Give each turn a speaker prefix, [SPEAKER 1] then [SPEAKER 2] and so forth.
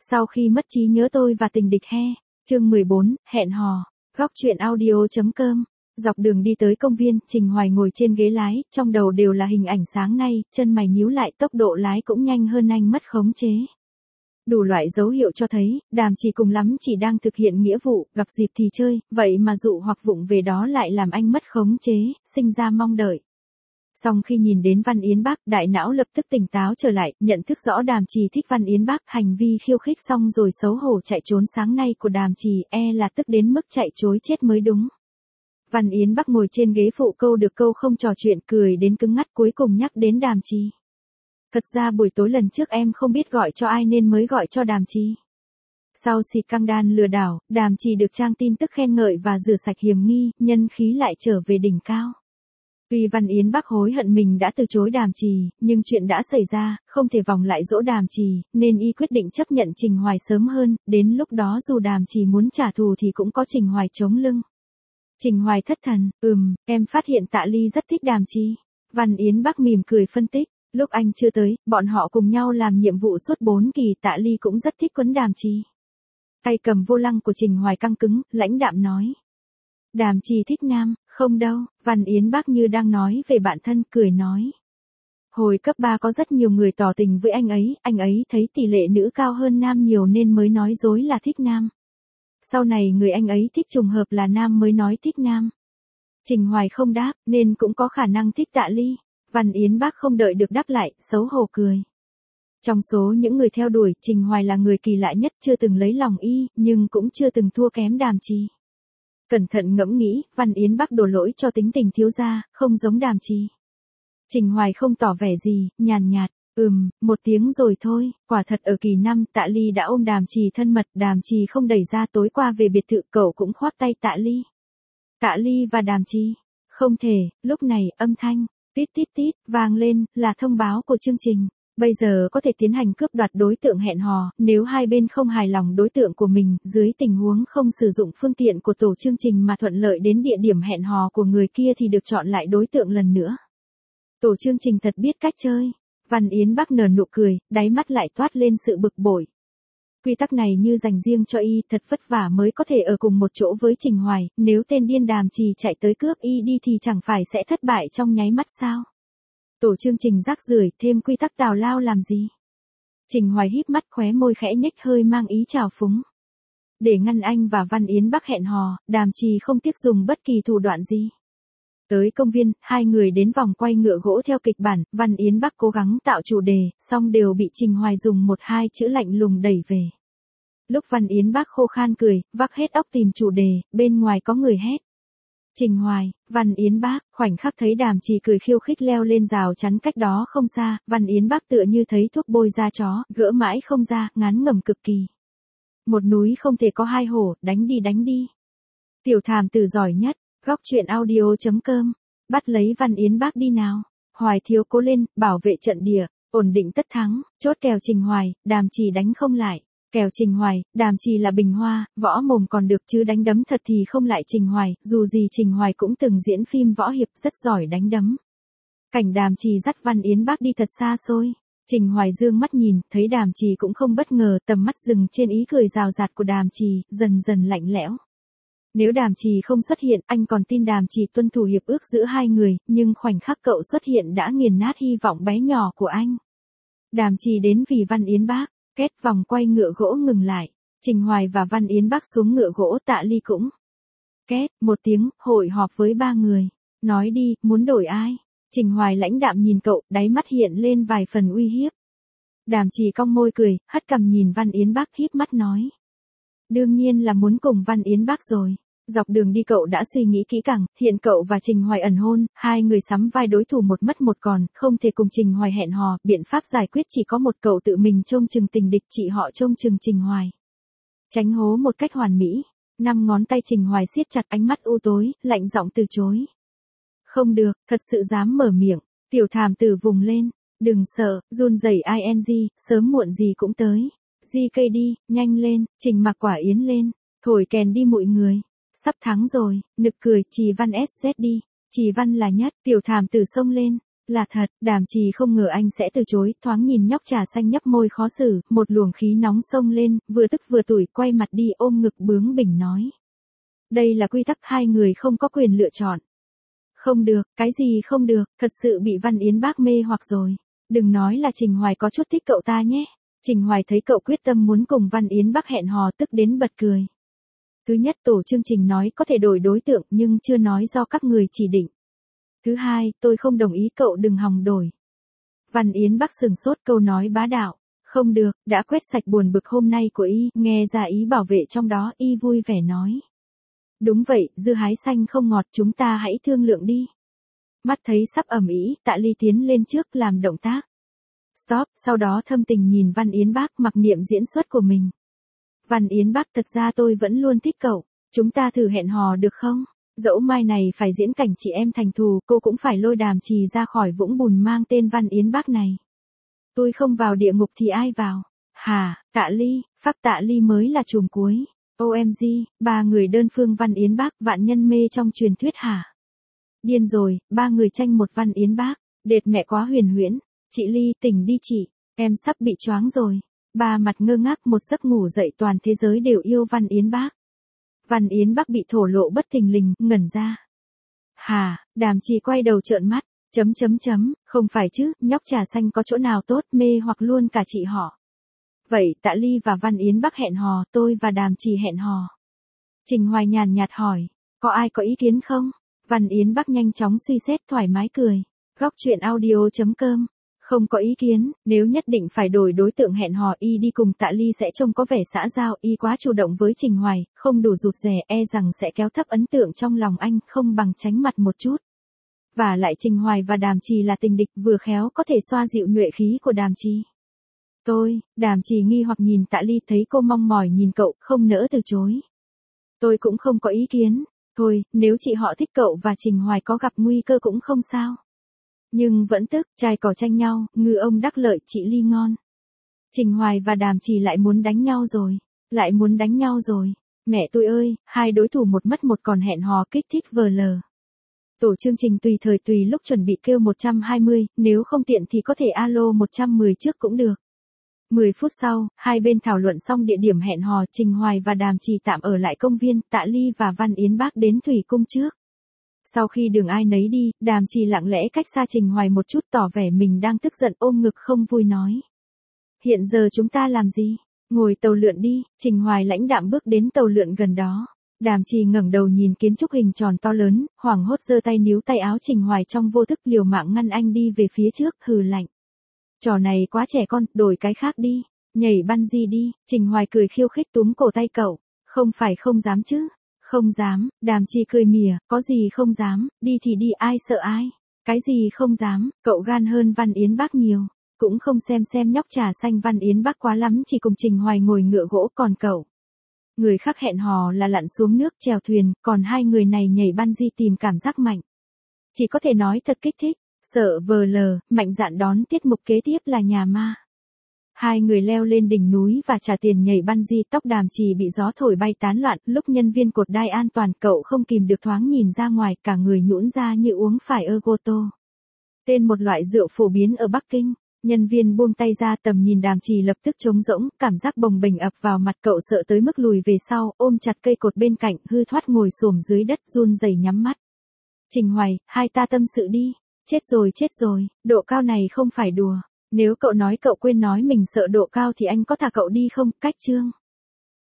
[SPEAKER 1] Sau khi mất trí nhớ tôi và tình địch he. Chương 14, hẹn hò. Góc truyện audio.com. Dọc đường đi tới công viên, Trình Hoài ngồi trên ghế lái, trong đầu đều là hình ảnh sáng nay, chân mày nhíu lại, tốc độ lái cũng nhanh hơn anh mất khống chế. Đủ loại dấu hiệu cho thấy, Đàm Trì cùng lắm chỉ đang thực hiện nghĩa vụ, gặp dịp thì chơi, vậy mà dụ hoặc vụng về đó lại làm anh mất khống chế, sinh ra mong đợi. Song khi nhìn đến Văn Yến Bắc, đại não lập tức tỉnh táo trở lại, nhận thức rõ Đàm Trì thích Văn Yến Bắc, hành vi khiêu khích xong rồi xấu hổ chạy trốn sáng nay của Đàm Trì, là tức đến mức chạy trối chết mới đúng. Văn Yến Bắc ngồi trên ghế phụ câu được câu không trò chuyện, cười đến cứng ngắt, cuối cùng nhắc đến Đàm Trì. Thật ra buổi tối lần trước em không biết gọi cho ai nên mới gọi cho Đàm Trì. Sau xịt căng đan lừa đảo, Đàm Trì được trang tin tức khen ngợi và rửa sạch hiểm nghi, nhân khí lại trở về đỉnh cao. Tuy Văn Yến Bắc hối hận mình đã từ chối Đàm Trì, nhưng chuyện đã xảy ra, không thể vòng lại dỗ Đàm Trì, nên y quyết định chấp nhận Trình Hoài sớm hơn, đến lúc đó dù Đàm Trì muốn trả thù thì cũng có Trình Hoài chống lưng. Trình Hoài thất thần, em phát hiện Tạ Ly rất thích Đàm Trì. Văn Yến Bắc mỉm cười phân tích, lúc anh chưa tới, bọn họ cùng nhau làm nhiệm vụ suốt 4 kỳ, Tạ Ly cũng rất thích quấn Đàm Trì. Tay cầm vô lăng của Trình Hoài căng cứng, lãnh đạm nói. Đàm Trì thích nam, không đâu, Văn Yến Bắc như đang nói về bạn thân, cười nói. Hồi cấp 3 có rất nhiều người tỏ tình với anh ấy thấy tỷ lệ nữ cao hơn nam nhiều nên mới nói dối là thích nam. Sau này người anh ấy thích trùng hợp là nam mới nói thích nam. Trình Hoài không đáp, nên cũng có khả năng thích Tạ Ly. Văn Yến Bắc không đợi được đáp lại, xấu hổ cười. Trong số những người theo đuổi, Trình Hoài là người kỳ lạ nhất, chưa từng lấy lòng y, nhưng cũng chưa từng thua kém Đàm Trì. Cẩn thận ngẫm nghĩ, Văn Yến Bắc đổ lỗi cho tính tình thiếu gia, không giống Đàm Trì. Trình Hoài không tỏ vẻ gì, nhàn nhạt, một tiếng rồi thôi. Quả thật ở kỳ 5, Tạ Ly đã ôm Đàm Trì thân mật, Đàm Trì không đẩy ra, tối qua về biệt thự cậu cũng khoác tay Tạ Ly. Tạ Ly và Đàm Trì. Không thể, lúc này, âm thanh, tít tít tít, vang lên, là thông báo của chương trình. Bây giờ có thể tiến hành cướp đoạt đối tượng hẹn hò, nếu hai bên không hài lòng đối tượng của mình, dưới tình huống không sử dụng phương tiện của tổ chương trình mà thuận lợi đến địa điểm hẹn hò của người kia thì được chọn lại đối tượng lần nữa. Tổ chương trình thật biết cách chơi. Văn Yến Bắc nở nụ cười, đáy mắt lại toát lên sự bực bội. Quy tắc này như dành riêng cho y, thật vất vả mới có thể ở cùng một chỗ với Trình Hoài, nếu tên điên Đàm Trì chạy tới cướp y đi thì chẳng phải sẽ thất bại trong nháy mắt sao? Tổ chương trình rác rưởi, thêm quy tắc tào lao làm gì? Trình Hoài híp mắt, khóe môi khẽ nhếch, hơi mang ý trào phúng. Để ngăn anh và Văn Yến Bắc hẹn hò, Đàm Trì không tiếc dùng bất kỳ thủ đoạn gì. Tới công viên, hai người đến vòng quay ngựa gỗ theo kịch bản, Văn Yến Bắc cố gắng tạo chủ đề, song đều bị Trình Hoài dùng 1-2 chữ lạnh lùng đẩy về. Lúc Văn Yến Bắc khô khan cười, vác hết óc tìm chủ đề, bên ngoài có người hét. Trình Hoài, Văn Yến Bắc, khoảnh khắc thấy Đàm Trì cười khiêu khích leo lên rào chắn cách đó không xa, Văn Yến Bắc tựa như thấy thuốc bôi da chó, gỡ mãi không ra, ngán ngẩm cực kỳ. Một núi không thể có hai hổ, đánh đi. Tiểu Thàm Tử giỏi nhất, góc truyện audio.com, bắt lấy Văn Yến Bắc đi nào. Hoài thiếu cố lên, bảo vệ trận địa, ổn định tất thắng, chốt kèo Trình Hoài, Đàm Trì đánh không lại. Kèo Trình Hoài, Đàm Trì là bình hoa, võ mồm còn được chứ đánh đấm thật thì không lại Trình Hoài, dù gì Trình Hoài cũng từng diễn phim võ hiệp, rất giỏi đánh đấm. Cảnh Đàm Trì dắt Văn Yến Bắc đi thật xa xôi. Trình Hoài dương mắt nhìn, thấy Đàm Trì cũng không bất ngờ, tầm mắt dừng trên ý cười rào rạt của Đàm Trì, dần dần lạnh lẽo. Nếu Đàm Trì không xuất hiện, anh còn tin Đàm Trì tuân thủ hiệp ước giữa hai người, nhưng khoảnh khắc cậu xuất hiện đã nghiền nát hy vọng bé nhỏ của anh. Đàm Trì đến vì Văn Yến Bắc. Kết, vòng quay ngựa gỗ ngừng lại. Trình Hoài và Văn Yến Bắc xuống ngựa gỗ, Tạ Ly cũng. Kết, một tiếng, hội họp với 3 người. Nói đi, muốn đổi ai? Trình Hoài lãnh đạm nhìn cậu, đáy mắt hiện lên vài phần uy hiếp. Đàm Trì cong môi cười, hất cằm nhìn Văn Yến Bắc, híp mắt nói. Đương nhiên là muốn cùng Văn Yến Bắc rồi. Dọc đường đi cậu đã suy nghĩ kỹ càng, hiện cậu và Trình Hoài ẩn hôn, hai người sắm vai đối thủ một mất một còn, không thể cùng Trình Hoài hẹn hò, biện pháp giải quyết chỉ có một, cậu tự mình trông chừng tình địch, chị họ trông chừng Trình Hoài. Tránh hố một cách hoàn mỹ. 5 ngón tay Trình Hoài siết chặt, ánh mắt u tối, lạnh giọng từ chối. Không được, thật sự dám mở miệng. Tiểu Thàm Tử vùng lên, đừng sợ, run rẩy ing, sớm muộn gì cũng tới. GK đi, nhanh lên, Trình mặc quả yến lên, thổi kèn đi mọi người. Sắp thắng rồi, nực cười, Trì Văn SZ đi, Trì Văn là nhất, Tiểu Thàm Tử xông lên. Là thật, Đàm Trì không ngờ anh sẽ từ chối, thoáng nhìn nhóc trà xanh nhấp môi khó xử, một luồng khí nóng xông lên, vừa tức vừa tủi quay mặt đi ôm ngực bướng bỉnh nói. Đây là quy tắc hai người không có quyền lựa chọn. Không được, cái gì không được, thật sự bị Văn Yến Bác mê hoặc rồi. Đừng nói là Trình Hoài có chút thích cậu ta nhé. Trình Hoài thấy cậu quyết tâm muốn cùng Văn Yến Bác hẹn hò tức đến bật cười. Thứ nhất, tổ chương trình nói có thể đổi đối tượng nhưng chưa nói do các người chỉ định. Thứ hai, tôi không đồng ý cậu đừng hòng đổi. Văn Yến Bác sừng sốt câu nói bá đạo. Không được, đã quét sạch buồn bực hôm nay của y, nghe ra ý bảo vệ trong đó, y vui vẻ nói. Đúng vậy, dưa hái xanh không ngọt, chúng ta hãy thương lượng đi. Mắt thấy sắp ầm ĩ, Tạ Ly tiến lên trước làm động tác. Stop, sau đó thâm tình nhìn Văn Yến Bác mặc niệm diễn xuất của mình. Văn Yến Bác, thật ra tôi vẫn luôn thích cậu, chúng ta thử hẹn hò được không? Dẫu mai này phải diễn cảnh chị em thành thù, cô cũng phải lôi Đàm Trì ra khỏi vũng bùn mang tên Văn Yến Bác này. Tôi không vào địa ngục thì ai vào? Hả, Tạ Ly, phác Tạ Ly mới là chùm cuối. OMG, ba người đơn phương Văn Yến Bác, vạn nhân mê trong truyền thuyết hả? Điên rồi, ba người tranh một Văn Yến Bác, đệt mẹ quá huyền huyễn. Chị Ly, tỉnh đi chị, em sắp bị choáng rồi. Ba mặt ngơ ngác, một giấc ngủ dậy toàn thế giới đều yêu Văn Yến Bác. Văn Yến Bác bị thổ lộ bất thình lình, ngẩn ra. Hà, Đàm Trì quay đầu trợn mắt, không phải chứ, nhóc trà xanh có chỗ nào tốt, mê hoặc luôn cả chị họ. Vậy Tạ Ly và Văn Yến Bác hẹn hò, tôi và Đàm Trì hẹn hò. Trình Hoài nhàn nhạt hỏi, có ai có ý kiến không? Văn Yến Bác nhanh chóng suy xét thoải mái cười. Góc truyện audio.com. Không có ý kiến, nếu nhất định phải đổi đối tượng hẹn hò y đi cùng Tạ Ly sẽ trông có vẻ xã giao, y quá chủ động với Trình Hoài, không đủ rụt rè, e rằng sẽ kéo thấp ấn tượng trong lòng anh, không bằng tránh mặt một chút. Và lại Trình Hoài và Đàm Trì là tình địch, vừa khéo có thể xoa dịu nhuệ khí của Đàm Trì. Đàm Trì nghi hoặc nhìn Tạ Ly, thấy cô mong mỏi nhìn cậu, không nỡ từ chối. Tôi cũng không có ý kiến, thôi, nếu chị họ thích cậu và Trình Hoài có gặp nguy cơ cũng không sao. Nhưng vẫn tức, trai cỏ tranh nhau, ngư ông đắc lợi, chị Ly ngon. Trình Hoài và Đàm Trì lại muốn đánh nhau rồi. Mẹ tôi ơi, hai đối thủ một mất một còn hẹn hò kích thích vờ lờ. Tổ chương trình tùy thời tùy lúc chuẩn bị kêu 120, nếu không tiện thì có thể alo 110 trước cũng được. 10 phút sau, hai bên thảo luận xong địa điểm hẹn hò, Trình Hoài và Đàm Trì tạm ở lại công viên, Tạ Ly và Văn Yến Bác đến thủy cung trước. Sau khi đường ai nấy đi, Đàm Trì lặng lẽ cách xa Trình Hoài một chút, tỏ vẻ mình đang tức giận, ôm ngực không vui nói. Hiện giờ chúng ta làm gì? Ngồi tàu lượn đi. Trình Hoài lãnh đạm bước đến tàu lượn gần đó. Đàm Trì ngẩng đầu nhìn kiến trúc hình tròn to lớn, hoảng hốt giơ tay níu tay áo Trình Hoài trong vô thức, liều mạng ngăn anh đi về phía trước, hừ lạnh. Trò này quá trẻ con, đổi cái khác đi. Nhảy bungee đi. Trình Hoài cười khiêu khích túm cổ tay cậu. Không phải không dám chứ? Không dám. Đàm Trì cười mỉa, có gì không dám, đi thì đi, ai sợ ai. Cái gì không dám, cậu gan hơn Văn Yến Bác nhiều. Cũng không xem nhóc trà xanh Văn Yến Bác quá lắm, chỉ cùng Trình Hoài ngồi ngựa gỗ, còn cậu. Người khác hẹn hò là lặn xuống nước chèo thuyền, còn hai người này nhảy bungee tìm cảm giác mạnh. Chỉ có thể nói thật kích thích, sợ vờ lờ, mạnh dạn đón tiết mục kế tiếp là nhà ma. Hai người leo lên đỉnh núi và trả tiền nhảy bungee, tóc Đàm Trì bị gió thổi bay tán loạn, lúc nhân viên cột đai an toàn cậu không kìm được thoáng nhìn ra ngoài, cả người nhũn ra như uống phải ergoto. Tên một loại rượu phổ biến ở Bắc Kinh. Nhân viên buông tay ra, tầm nhìn Đàm Trì lập tức trống rỗng, cảm giác bồng bềnh ập vào mặt, cậu sợ tới mức lùi về sau, ôm chặt cây cột bên cạnh, hư thoát ngồi xổm dưới đất, run rẩy nhắm mắt. Trình Hoài, hai ta tâm sự đi. Chết rồi, độ cao này không phải đùa. Nếu cậu nói cậu quên nói mình sợ độ cao thì anh có thả cậu đi không? Cách chương.